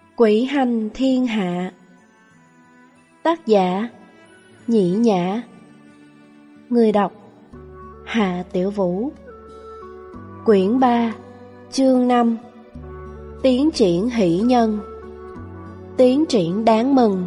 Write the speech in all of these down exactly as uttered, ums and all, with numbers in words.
Quỷ hành thiên hạ. Tác giả Nhĩ Nhã. Người đọc Hạ Tiểu Vũ. Quyển ba, chương năm. Tiến triển hỷ nhân. Tiến triển đáng mừng.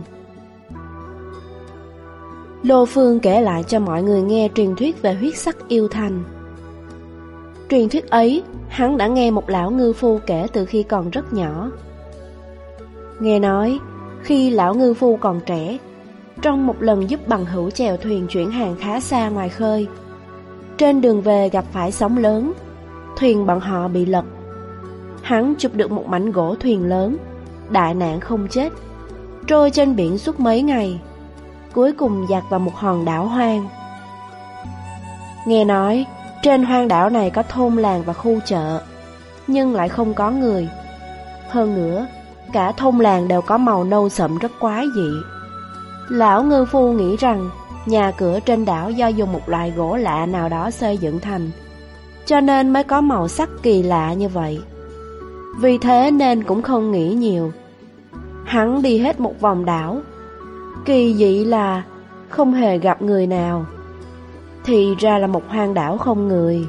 Lô Phương kể lại cho mọi người nghe truyền thuyết về huyết sắc yêu thành. Truyền thuyết ấy hắn đã nghe một lão ngư phu kể từ khi còn rất nhỏ. Nghe nói khi lão ngư phu còn trẻ, trong một lần giúp bằng hữu chèo thuyền chuyển hàng khá xa ngoài khơi, trên đường về gặp phải sóng lớn, thuyền bọn họ bị lật. Hắn chụp được một mảnh gỗ thuyền lớn, đại nạn không chết, trôi trên biển suốt mấy ngày, cuối cùng dạt vào một hòn đảo hoang. Nghe nói trên hoang đảo này có thôn làng và khu chợ, nhưng lại không có người. Hơn nữa, cả thôn làng đều có màu nâu sậm rất quái dị. Lão ngư phu nghĩ rằng nhà cửa trên đảo do dùng một loại gỗ lạ nào đó xây dựng thành, cho nên mới có màu sắc kỳ lạ như vậy. Vì thế nên cũng không nghĩ nhiều. Hắn đi hết một vòng đảo. Kỳ dị là không hề gặp người nào. Thì ra là một hoang đảo không người.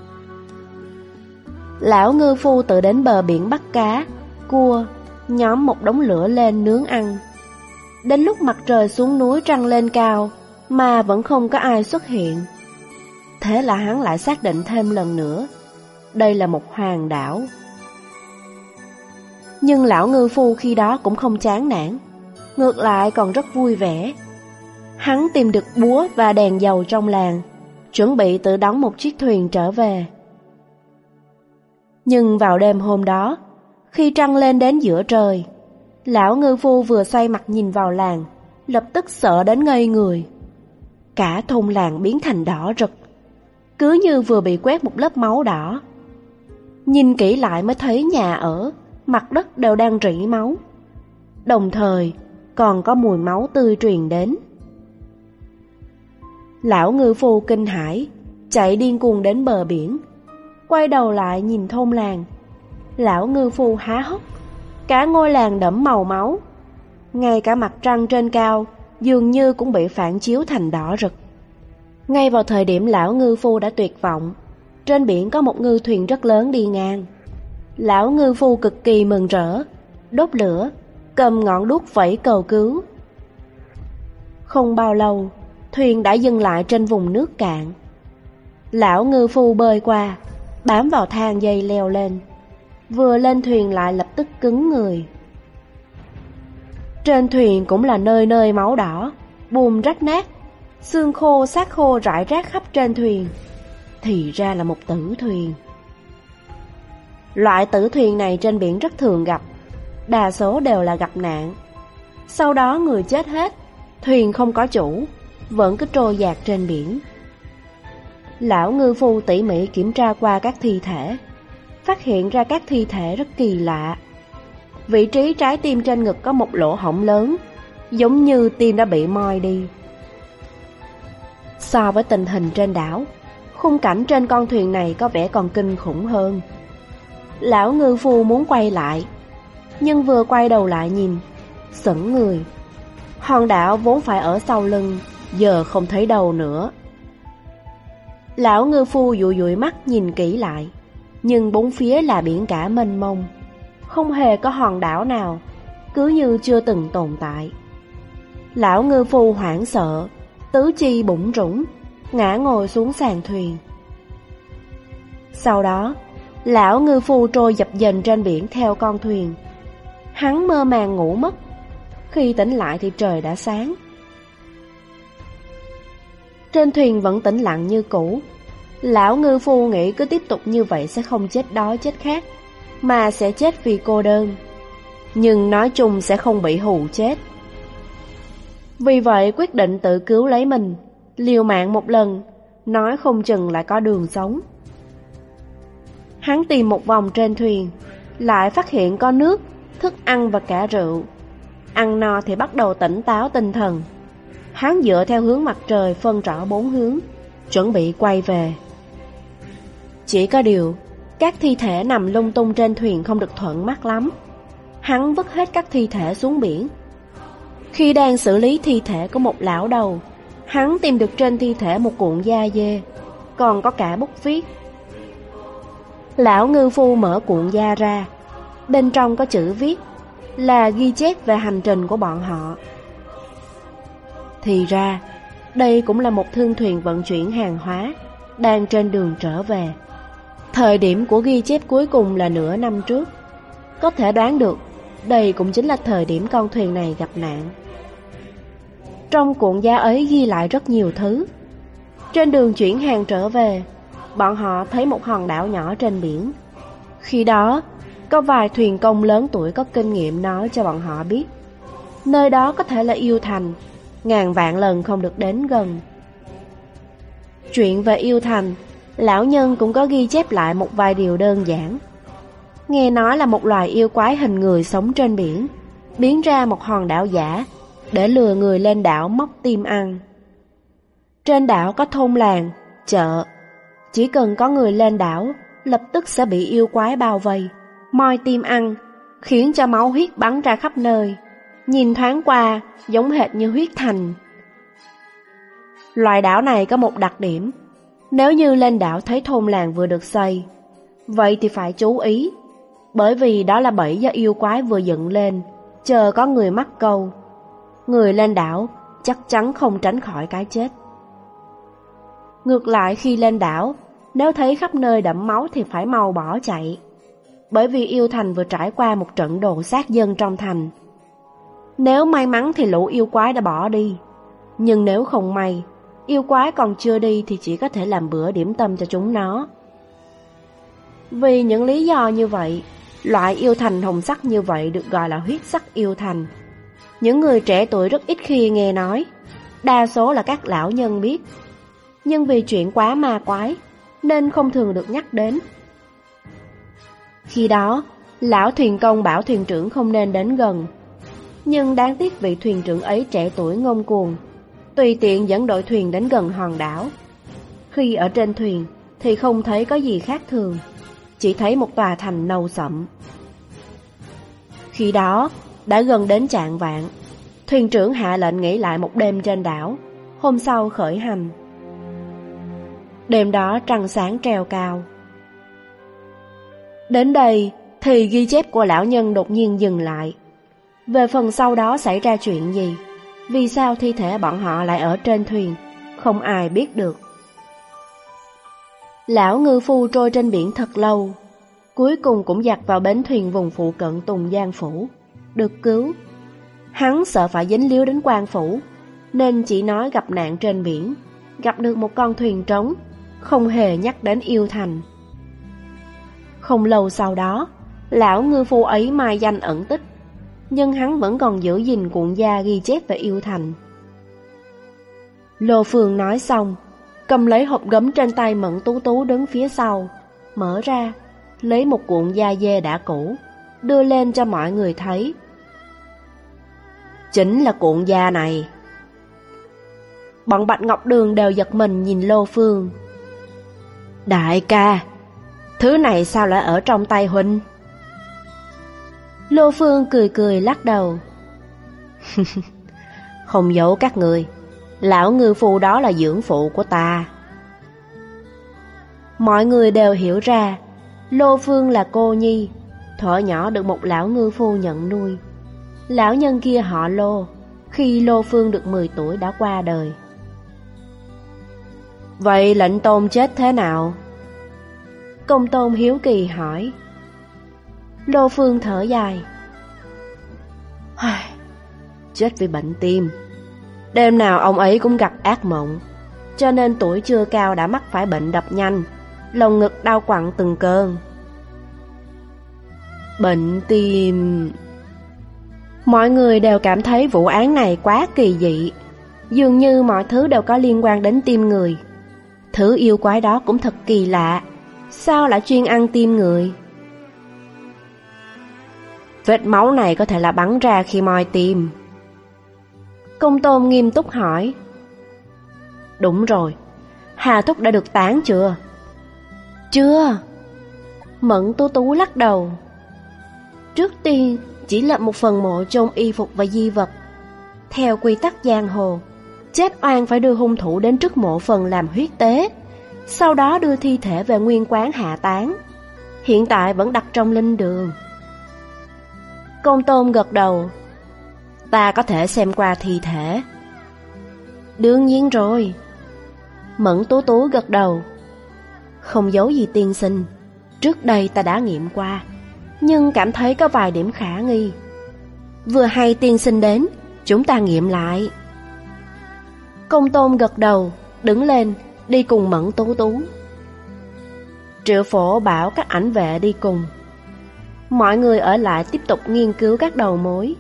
Lão ngư phu tự đến bờ biển bắt cá, cua, nhóm một đống lửa lên nướng ăn. Đến lúc mặt trời xuống núi trăng lên cao mà vẫn không có ai xuất hiện. Thế là hắn lại xác định thêm lần nữa, đây là một hoang đảo. Nhưng lão ngư phu khi đó cũng không chán nản, ngược lại còn rất vui vẻ. Hắn tìm được búa và đèn dầu trong làng, chuẩn bị tự đóng một chiếc thuyền trở về. Nhưng vào đêm hôm đó, khi trăng lên đến giữa trời, lão ngư phu vừa xoay mặt nhìn vào làng, lập tức sợ đến ngây người. Cả thôn làng biến thành đỏ rực, cứ như vừa bị quét một lớp máu đỏ. Nhìn kỹ lại mới thấy nhà ở, mặt đất đều đang rỉ máu, đồng thời còn có mùi máu tươi truyền đến. Lão ngư phu kinh hãi, chạy điên cuồng đến bờ biển, quay đầu lại nhìn thôn làng. Lão ngư phu há hốc, cả ngôi làng đẫm màu máu, ngay cả mặt trăng trên cao dường như cũng bị phản chiếu thành đỏ rực. Ngay vào thời điểm lão ngư phu đã tuyệt vọng, trên biển có một ngư thuyền rất lớn đi ngang. Lão ngư phu cực kỳ mừng rỡ, đốt lửa, cầm ngọn đuốc vẫy cầu cứu. Không bao lâu, thuyền đã dừng lại trên vùng nước cạn. Lão ngư phu bơi qua, bám vào thang dây leo lên. Vừa lên thuyền lại lập tức cứng người. Trên thuyền cũng là nơi nơi máu đỏ, buồm rách nát, xương khô xác khô rải rác khắp trên thuyền. Thì ra là một tử thuyền. Loại tử thuyền này trên biển rất thường gặp, đa số đều là gặp nạn. Sau đó người chết hết, thuyền không có chủ, vẫn cứ trôi dạt trên biển. Lão ngư phu tỉ mỉ kiểm tra qua các thi thể, phát hiện ra các thi thể rất kỳ lạ. Vị trí trái tim trên ngực có một lỗ hổng lớn, giống như tim đã bị moi đi. So với tình hình trên đảo, khung cảnh trên con thuyền này có vẻ còn kinh khủng hơn. Lão ngư phu muốn quay lại, nhưng vừa quay đầu lại nhìn, sững người. Hòn đảo vốn phải ở sau lưng, giờ không thấy đâu nữa. Lão ngư phu dụi dụi mắt nhìn kỹ lại, nhưng bốn phía là biển cả mênh mông, không hề có hòn đảo nào, cứ như chưa từng tồn tại. Lão ngư phu hoảng sợ, tứ chi bủn rủn, ngã ngồi xuống sàn thuyền. Sau đó, lão ngư phu trôi dập dềnh trên biển theo con thuyền. Hắn mơ màng ngủ mất, khi tỉnh lại thì trời đã sáng. Trên thuyền vẫn tĩnh lặng như cũ. Lão ngư phu nghĩ cứ tiếp tục như vậy sẽ không chết đói chết khát, mà sẽ chết vì cô đơn. Nhưng nói chung sẽ không bị hù chết. Vì vậy quyết định tự cứu lấy mình, liều mạng một lần, nói không chừng lại có đường sống. Hắn tìm một vòng trên thuyền, lại phát hiện có nước, thức ăn và cả rượu. Ăn no thì bắt đầu tỉnh táo tinh thần. Hắn dựa theo hướng mặt trời phân rõ bốn hướng, chuẩn bị quay về. Chỉ có điều, các thi thể nằm lung tung trên thuyền không được thuận mắt lắm. hắn vứt hết các thi thể xuống biển. Khi đang xử lý thi thể của một lão đầu, hắn tìm được trên thi thể một cuộn da dê, còn có cả bút viết. Lão ngư phu mở cuộn da ra, bên trong có chữ viết, là ghi chép về hành trình của bọn họ. Thì ra, đây cũng là một thương thuyền vận chuyển hàng hóa, đang trên đường trở về. Thời điểm của ghi chép cuối cùng là nửa năm trước. Có thể đoán được, đây cũng chính là thời điểm con thuyền này gặp nạn. Trong cuộn da ấy ghi lại rất nhiều thứ. Trên đường chuyển hàng trở về, bọn họ thấy một hòn đảo nhỏ trên biển. Khi đó, có vài thuyền công lớn tuổi có kinh nghiệm nói cho bọn họ biết, nơi đó có thể là Yêu Thành, ngàn vạn lần không được đến gần. Chuyện về Yêu Thành, lão nhân cũng có ghi chép lại một vài điều đơn giản. Nghe nói là một loài yêu quái hình người sống trên biển, biến ra một hòn đảo giả để lừa người lên đảo móc tim ăn. Trên đảo có thôn làng, chợ, chỉ cần có người lên đảo, lập tức sẽ bị yêu quái bao vây, moi tim ăn, khiến cho máu huyết bắn ra khắp nơi, nhìn thoáng qua giống hệt như huyết thành. Loài đảo này có một đặc điểm, nếu như lên đảo thấy thôn làng vừa được xây, vậy thì phải chú ý, bởi vì đó là bẫy do yêu quái vừa dựng lên, chờ có người mắc câu. Người lên đảo chắc chắn không tránh khỏi cái chết. Ngược lại khi lên đảo, nếu thấy khắp nơi đẫm máu thì phải mau bỏ chạy, bởi vì Yêu Thành vừa trải qua một trận đồ sát dân trong thành. Nếu may mắn thì lũ yêu quái đã bỏ đi, nhưng nếu không may, yêu quái còn chưa đi thì chỉ có thể làm bữa điểm tâm cho chúng nó. Vì những lý do như vậy, loại yêu thành hồng sắc như vậy được gọi là huyết sắc yêu thành. Những người trẻ tuổi rất ít khi nghe nói, đa số là các lão nhân biết, nhưng vì chuyện quá ma quái nên không thường được nhắc đến. Khi đó, lão thuyền công bảo thuyền trưởng không nên đến gần, nhưng đáng tiếc vị thuyền trưởng ấy trẻ tuổi ngông cuồng, tùy tiện dẫn đội thuyền đến gần hòn đảo. Khi ở trên thuyền thì không thấy có gì khác thường, chỉ thấy một tòa thành nâu sậm. Khi đó, đã gần đến chạng vạng, thuyền trưởng hạ lệnh nghỉ lại một đêm trên đảo, hôm sau khởi hành. Đêm đó trăng sáng treo cao. Đến đây thì ghi chép của lão nhân đột nhiên dừng lại. Về phần sau đó xảy ra chuyện gì, vì sao thi thể bọn họ lại ở trên thuyền, không ai biết được. Lão ngư phu trôi trên biển thật lâu, cuối cùng cũng dạt vào bến thuyền vùng phụ cận Tùng Giang Phủ, được cứu. Hắn sợ phải dính líu đến quan phủ, nên chỉ nói gặp nạn trên biển, gặp được một con thuyền trống, không hề nhắc đến Yêu Thành. Không lâu sau đó, lão ngư phu ấy mai danh ẩn tích, nhưng hắn vẫn còn giữ gìn cuộn da ghi chép về Yêu Thành. Lô Phương nói xong, cầm lấy hộp gấm trên tay Mẫn Tú Tú đứng phía sau, mở ra, lấy một cuộn da dê đã cũ, đưa lên cho mọi người thấy. Chính là cuộn da này. Bọn Bạch Ngọc Đường đều giật mình nhìn Lô Phương. Đại ca, thứ này sao lại ở trong tay huynh? Lô Phương cười cười lắc đầu. Không giấu các người, lão ngư phu đó là dưỡng phụ của ta. Mọi người đều hiểu ra, Lô Phương là cô nhi, thuở nhỏ được một lão ngư phu nhận nuôi. Lão nhân kia họ Lô, khi Lô Phương được mười tuổi đã qua đời. Vậy lệnh tôn chết thế nào? Công tôn hiếu kỳ hỏi. Lô Phương thở dài. Chết vì bệnh tim. Đêm nào ông ấy cũng gặp ác mộng, cho nên tuổi chưa cao đã mắc phải bệnh đập nhanh, lồng ngực đau quặn từng cơn. Bệnh tim... Mọi người đều cảm thấy vụ án này quá kỳ dị, dường như mọi thứ đều có liên quan đến tim người. Thứ yêu quái đó cũng thật kỳ lạ, sao lại chuyên ăn tim người? Vết máu này có thể là bắn ra khi moi tim. Công tôn nghiêm túc hỏi. Đúng rồi, Hà Thúc đã được tán chưa? Chưa. Mẫn Tú Tú lắc đầu. Trước tiên chỉ là một phần mộ chôn y phục và di vật. Theo quy tắc giang hồ, chết oan phải đưa hung thủ đến trước mộ phần làm huyết tế, sau đó đưa thi thể về nguyên quán hạ táng. Hiện tại vẫn đặt trong linh đường. Công Tôn gật đầu. Ta có thể xem qua thi thể. Đương nhiên rồi. Mẫn Tú Tú gật đầu. Không giấu gì tiên sinh, trước đây ta đã nghiệm qua, nhưng cảm thấy có vài điểm khả nghi. Vừa hay tiên sinh đến, chúng ta nghiệm lại. Công Tôn gật đầu, đứng lên, đi cùng Mẫn Tú Tú. Triệu Phổ bảo các ảnh vệ đi cùng. Mọi người ở lại tiếp tục nghiên cứu các đầu mối.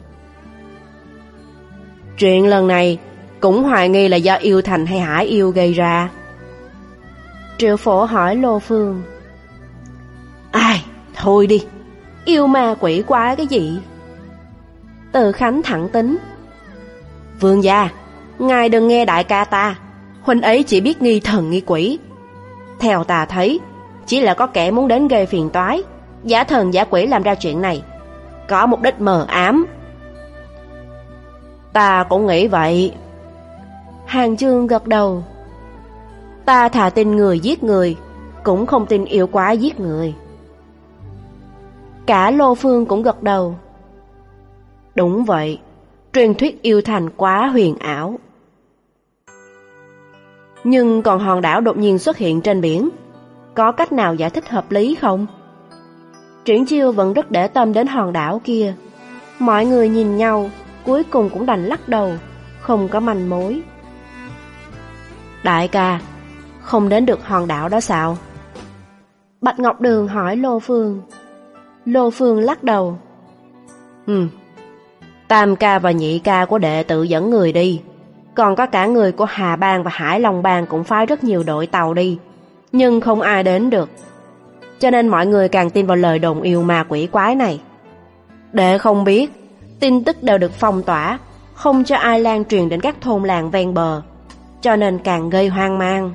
Chuyện lần này cũng hoài nghi là do Yêu Thành hay Hải Yêu gây ra. Triệu Phổ hỏi Lô Phương. Ai, thôi đi, yêu ma quỷ quái cái gì? Từ Khánh thẳng tính. Vương gia, ngài đừng nghe đại ca ta, huynh ấy chỉ biết nghi thần nghi quỷ. Theo ta thấy, chỉ là có kẻ muốn đến gây phiền toái, giả thần giả quỷ làm ra chuyện này, có mục đích mờ ám. Ta cũng nghĩ vậy. Hàng Chương gật đầu. Ta thà tin người giết người, cũng không tin yêu quái giết người. Cả Lô Phương cũng gật đầu. Đúng vậy, truyền thuyết Yêu Thành quá huyền ảo. Nhưng còn hòn đảo đột nhiên xuất hiện trên biển, có cách nào giải thích hợp lý không? Triển Chiêu vẫn rất để tâm đến hòn đảo kia. Mọi người nhìn nhau, cuối cùng cũng đành lắc đầu, không có manh mối. Đại ca, không đến được hòn đảo đó sao? Bạch Ngọc Đường hỏi Lô Phương. Lô Phương lắc đầu. Ừ, Tam ca và nhị ca của đệ tự dẫn người đi, còn có cả người của Hà Bang và Hải Long Bang cũng phái rất nhiều đội tàu đi, nhưng không ai đến được. Cho nên mọi người càng tin vào lời đồn yêu ma quỷ quái này. Đệ không biết, tin tức đều được phong tỏa, không cho ai lan truyền đến các thôn làng ven bờ, cho nên càng gây hoang mang.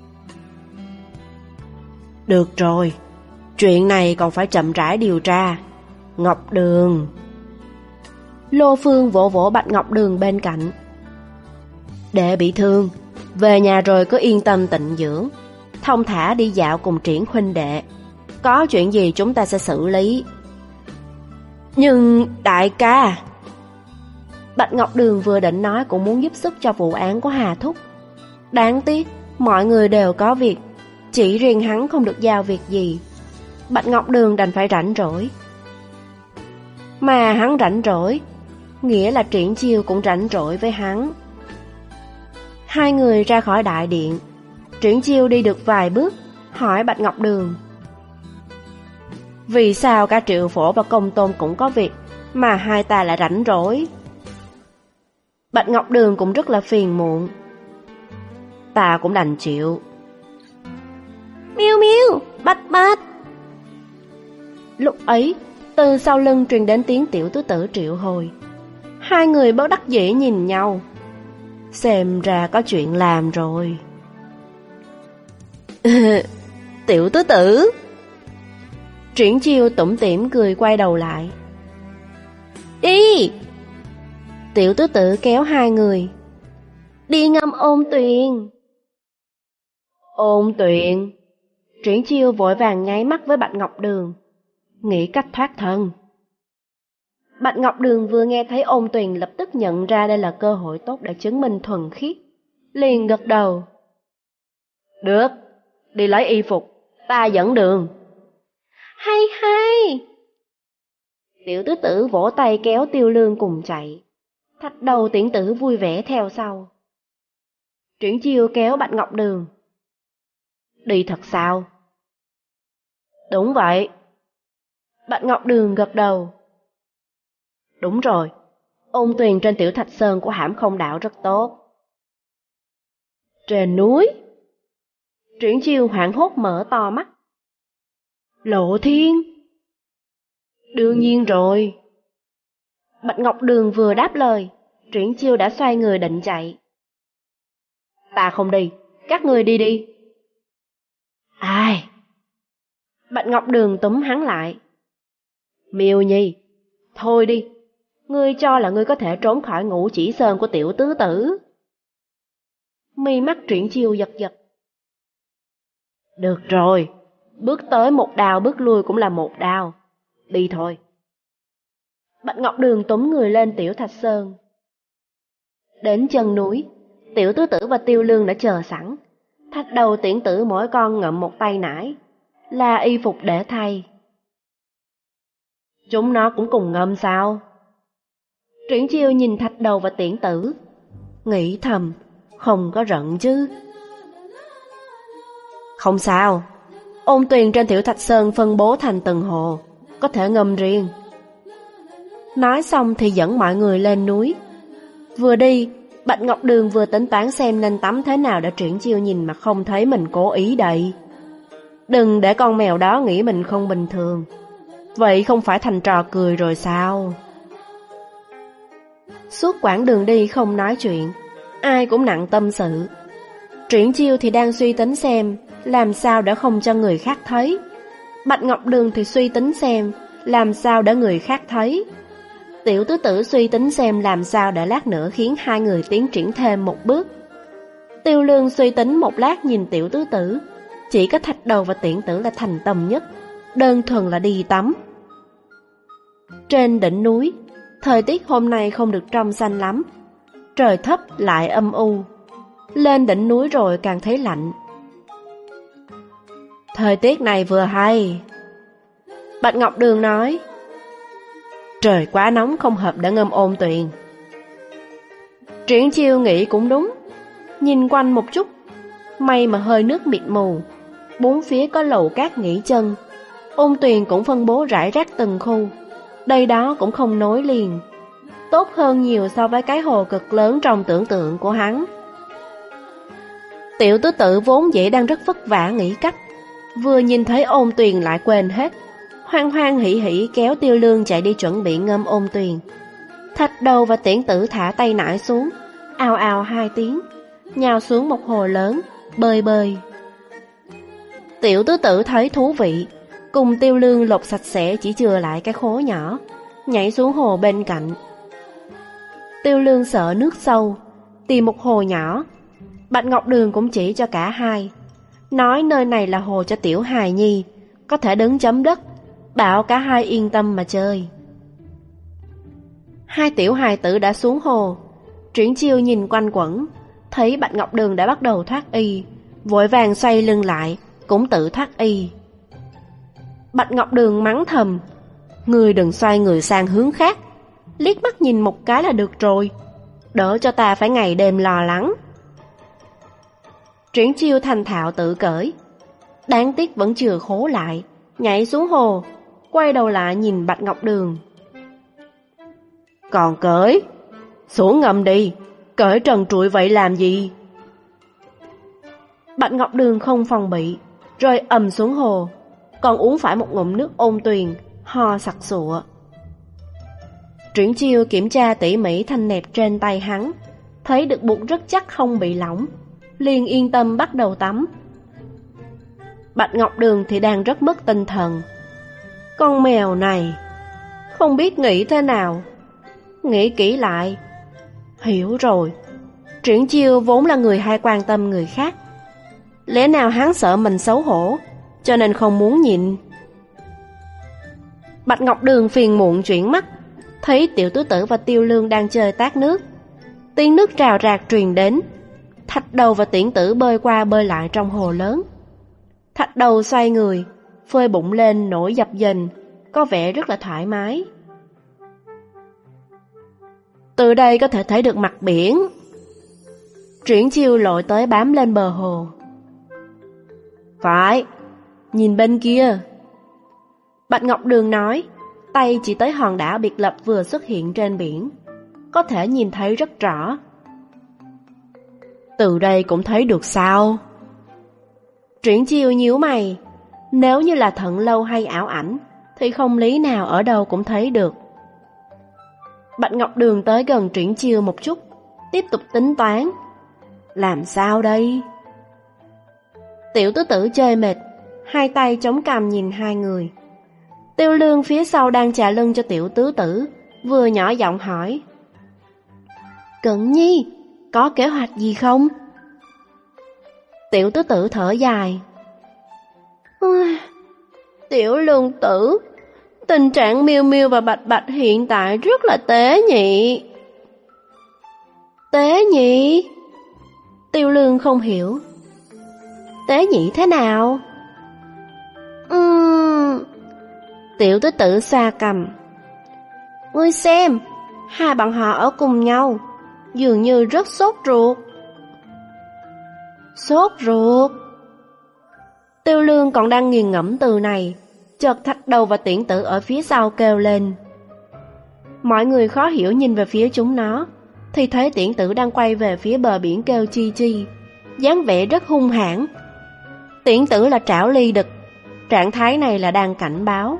Được rồi, chuyện này còn phải chậm rãi điều tra. Ngọc Đường. Lô Phương vỗ vỗ Bạch Ngọc Đường bên cạnh. Đệ bị thương, về nhà rồi cứ yên tâm tịnh dưỡng, thông thả đi dạo cùng Triển huynh đệ. Có chuyện gì chúng ta sẽ xử lý. Nhưng đại ca... Bạch Ngọc Đường vừa định nói cũng muốn giúp sức cho vụ án của Hà Thúc. Đáng tiếc, mọi người đều có việc, chỉ riêng hắn không được giao việc gì. Bạch Ngọc Đường đành phải rảnh rỗi. Mà hắn rảnh rỗi, nghĩa là Triển Chiêu cũng rảnh rỗi với hắn. Hai người ra khỏi đại điện. Triển Chiêu đi được vài bước, hỏi Bạch Ngọc Đường. Vì sao cả Triệu Phổ và Công Tôn cũng có việc, mà hai ta lại rảnh rỗi? Bạch Ngọc Đường cũng rất là phiền muộn. Ta cũng đành chịu. Miêu miêu, Bạch Bạch. Lúc ấy, từ sau lưng truyền đến tiếng tiểu tứ tử Triệu Hồi. Hai người bất đắc dĩ nhìn nhau. Xem ra có chuyện làm rồi. Tiểu tứ tử. Triển Chiêu tủm tỉm cười quay đầu lại. Đi. Tiểu tứ tử kéo hai người. Đi ngâm ôn tuyền. Ôn tuyền. Triển Chiêu vội vàng nháy mắt với Bạch Ngọc Đường, nghĩ cách thoát thân. Bạch Ngọc Đường vừa nghe thấy ôn tuyền lập tức nhận ra đây là cơ hội tốt để chứng minh thuần khiết, liền gật đầu. Được, đi lấy y phục, ta dẫn đường. Hay hay. Tiểu tứ tử vỗ tay kéo Tiêu Lương cùng chạy. Thạch đầu tiễn tử vui vẻ theo sau. Triển Chiêu kéo Bạch Ngọc Đường. Đi thật sao? Đúng vậy. Bạch Ngọc Đường gật đầu. Đúng rồi, ôn tuyền trên Tiểu Thạch Sơn của Hãm Không Đạo rất tốt. Trên núi? Triển Chiêu hoảng hốt mở to mắt. Lộ Thiên? Đương nhiên rồi. Bạch Ngọc Đường vừa đáp lời, Triển Chiêu đã xoay người định chạy. Ta không đi, các người đi đi. Ai? Bạch Ngọc Đường túm hắn lại. Miêu Nhi, Thôi đi, ngươi cho là ngươi có thể trốn khỏi ngũ chỉ sơn của tiểu tứ tử. Mi mắt Triển Chiêu giật giật. Được rồi, bước tới một đao, bước lui cũng là một đao. Đi thôi. Bạch Ngọc Đường túm người lên Tiểu Thạch Sơn. Đến chân núi, Tiểu Tứ Tử và Tiêu Lương đã chờ sẵn. Thạch Đầu, Tiễn Tử mỗi con ngậm một tay nải, là y phục để thay. Chúng nó cũng cùng ngâm sao? Triển Chiêu nhìn Thạch Đầu và Tiễn Tử, nghĩ thầm, không có giận chứ. Không sao, ôn tuyền trên Tiểu Thạch Sơn phân bố thành từng hồ, có thể ngâm riêng. Nói xong thì dẫn mọi người lên núi. Vừa đi, Bạch Ngọc Đường vừa tính toán xem nên tắm thế nào để Triển Chiêu nhìn mà không thấy mình cố ý đậy. Đừng để con mèo đó nghĩ mình không bình thường, vậy không phải thành trò cười rồi sao? Suốt quãng đường đi không nói chuyện, ai cũng nặng tâm sự. Triển Chiêu thì đang suy tính xem làm sao để không cho người khác thấy. Bạch Ngọc Đường thì suy tính xem làm sao để người khác thấy. Tiểu Tứ Tử suy tính xem làm sao để lát nữa khiến hai người tiến triển thêm một bước. Tiêu Lương suy tính một lát nhìn Tiểu Tứ Tử, chỉ có Thạch Đầu và Tiễn Tử là thành tâm nhất, đơn thuần là đi tắm. Trên đỉnh núi, thời tiết hôm nay không được trong xanh lắm, trời thấp lại âm u. Lên đỉnh núi rồi càng thấy lạnh. Thời tiết này vừa hay, Bạch Ngọc Đường nói. Trời quá nóng không hợp để ngâm ôn tuyền. Triển Chiêu nghĩ cũng đúng, nhìn quanh một chút, may mà hơi nước mịt mù, bốn phía có lầu cát nghỉ chân, ôn tuyền cũng phân bố rải rác từng khu, đây đó cũng không nối liền, tốt hơn nhiều so với cái hồ cực lớn trong tưởng tượng của hắn. Tiểu Tứ Tử vốn dĩ đang rất vất vả nghĩ cách, vừa nhìn thấy ôn tuyền lại quên hết, hoan hoan hỉ hỉ kéo Tiêu Lương chạy đi chuẩn bị ngâm ôn tuyền. Thạch Đầu và Tiễn Tử thả tay nải xuống, ào ào hai tiếng, nhào xuống một hồ lớn, bơi bơi. Tiểu Tứ Tử thấy thú vị, cùng Tiêu Lương lột sạch sẽ chỉ chừa lại cái khố nhỏ, nhảy xuống hồ bên cạnh. Tiêu Lương sợ nước sâu, tìm một hồ nhỏ. Bạch Ngọc Đường cũng chỉ cho cả hai, nói nơi này là hồ cho tiểu hài nhi, có thể đứng chấm đất, bảo cả hai yên tâm mà chơi. Hai tiểu hài tử đã xuống hồ. Triển Chiêu nhìn quanh quẩn, thấy Bạch Ngọc Đường đã bắt đầu thoát y, vội vàng xoay lưng lại, cũng tự thoát y. Bạch Ngọc Đường mắng thầm, ngươi đừng xoay người sang hướng khác, liếc mắt nhìn một cái là được rồi, đỡ cho ta phải ngày đêm lo lắng. Triển Chiêu thành thạo tự cởi, đáng tiếc vẫn chừa khố lại, nhảy xuống hồ, quay đầu lại nhìn Bạch Ngọc Đường. Còn cởi, xuống ngầm đi, cởi trần trụi vậy làm gì? Bạch Ngọc Đường không phòng bị, rơi ầm xuống hồ, còn uống phải một ngụm nước ôn tuyền, ho sặc sụa. Triển Chiêu kiểm tra tỉ mỉ thanh nẹp trên tay hắn, thấy được buộc rất chắc không bị lỏng, liền yên tâm bắt đầu tắm. Bạch Ngọc Đường thì đang rất mất tinh thần. Con mèo này không biết nghĩ thế nào. Nghĩ kỹ lại, hiểu rồi, Triển Chiêu vốn là người hay quan tâm người khác, lẽ nào hắn sợ mình xấu hổ, cho nên không muốn nhịn. Bạch Ngọc Đường phiền muộn chuyển mắt, thấy Tiểu Tứ Tử và Tiêu Lương đang chơi tát nước. Tiếng nước trào rạc truyền đến. Thạch Đầu và Tiễn Tử bơi qua bơi lại trong hồ lớn. Thạch Đầu xoay người, phơi bụng lên nổi dập dềnh, có vẻ rất là thoải mái. Từ đây có thể thấy được mặt biển. Triển Chiêu lội tới bám lên bờ hồ. Phải, nhìn bên kia. Bạch Ngọc Đường nói, tay chỉ tới hòn đảo biệt lập vừa xuất hiện trên biển, có thể nhìn thấy rất rõ. Từ đây cũng thấy được sao? Triển Chiêu nhíu mày, nếu như là Thận Lâu hay ảo ảnh thì không lý nào ở đâu cũng thấy được. Bạch Ngọc Đường tới gần Triển Chiêu một chút, tiếp tục tính toán. Làm sao đây? Tiểu Tứ Tử chơi mệt, hai tay chống cằm nhìn hai người. Tiêu Lương phía sau đang chà lưng cho Tiểu Tứ Tử, vừa nhỏ giọng hỏi: Cẩn Nhi, có kế hoạch gì không? Tiểu Tứ Tử thở dài: Tiểu Lương tử, tình trạng Miêu Miêu và Bạch Bạch hiện tại rất là tế nhị. Tế nhị? Tiêu Lương không hiểu. Tế nhị thế nào? Ừm... Tiểu Tứ Tử xoa cằm: Ngươi xem, hai bọn họ ở cùng nhau, dường như rất sốt ruột. Sốt ruột? Tiêu Lương còn đang nghiền ngẫm từ này, chợt Thạch Đầu và Tiễn Tử ở phía sau kêu lên. Mọi người khó hiểu nhìn về phía chúng nó, thì thấy Tiễn Tử đang quay về phía bờ biển kêu chi chi, dáng vẻ rất hung hãn. Tiễn Tử là trảo ly đực, trạng thái này là đang cảnh báo.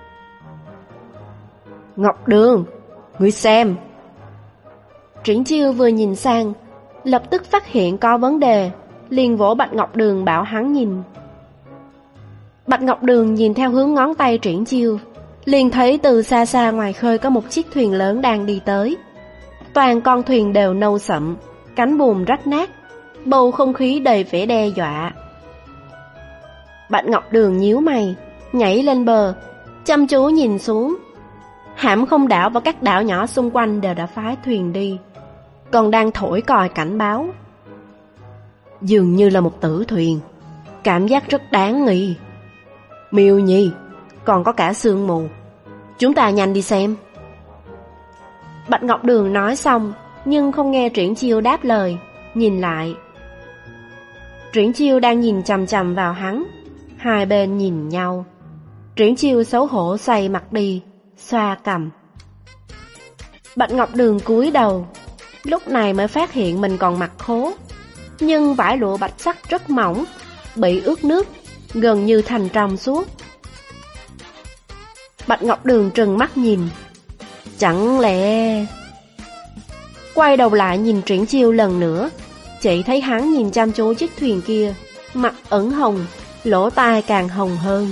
Ngọc Đường, ngươi xem. Triển Chiêu vừa nhìn sang, lập tức phát hiện có vấn đề, liền vỗ Bạch Ngọc Đường bảo hắn nhìn. Bạch Ngọc Đường nhìn theo hướng ngón tay Triển Chiêu, liền thấy từ xa xa ngoài khơi có một chiếc thuyền lớn đang đi tới. Toàn con thuyền đều nâu sậm, cánh buồm rách nát, bầu không khí đầy vẻ đe dọa. Bạch Ngọc Đường nhíu mày, nhảy lên bờ, chăm chú nhìn xuống. Hãm Không đảo và các đảo nhỏ xung quanh đều đã phái thuyền đi, còn đang thổi còi cảnh báo. Dường như là một tử thuyền, cảm giác rất đáng nghi. Miêu Nhi, còn có cả sương mù, chúng ta nhanh đi xem. Bạch Ngọc Đường nói xong, nhưng không nghe Triển Chiêu đáp lời, nhìn lại. Triển Chiêu đang nhìn chằm chằm vào hắn, hai bên nhìn nhau. Triển Chiêu xấu hổ xoay mặt đi, xoa cằm. Bạch Ngọc Đường cúi đầu, lúc này mới phát hiện mình còn mặc khố, nhưng vải lụa bạch sắc rất mỏng, bị ướt nước, gần như thành trong suốt. Bạch Ngọc Đường trừng mắt nhìn, chẳng lẽ... Quay đầu lại nhìn Triển Chiêu lần nữa, chỉ thấy hắn nhìn chăm chú chiếc thuyền kia, mặt ửng hồng, lỗ tai càng hồng hơn.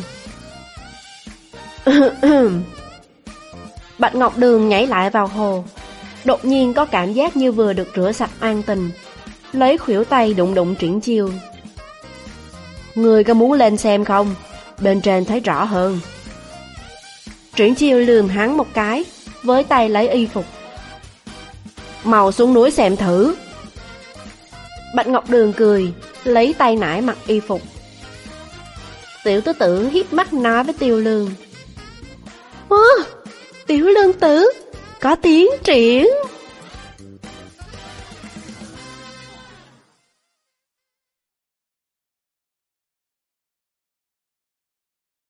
Bạch Ngọc Đường nhảy lại vào hồ, đột nhiên có cảm giác như vừa được rửa sạch oan tình, lấy khuỷu tay đụng đụng Triển Chiêu. Người có muốn lên xem không? Bên trên thấy rõ hơn. Triển Chiêu lườm hắn một cái, với tay lấy y phục. Mau xuống núi xem thử. Bạch Ngọc Đường cười, lấy tay nải mặc y phục. Tiểu Tứ Tử hiếp mắt nói với Tiêu Lương: Ô, Tiểu Lương tử, có tiến triển.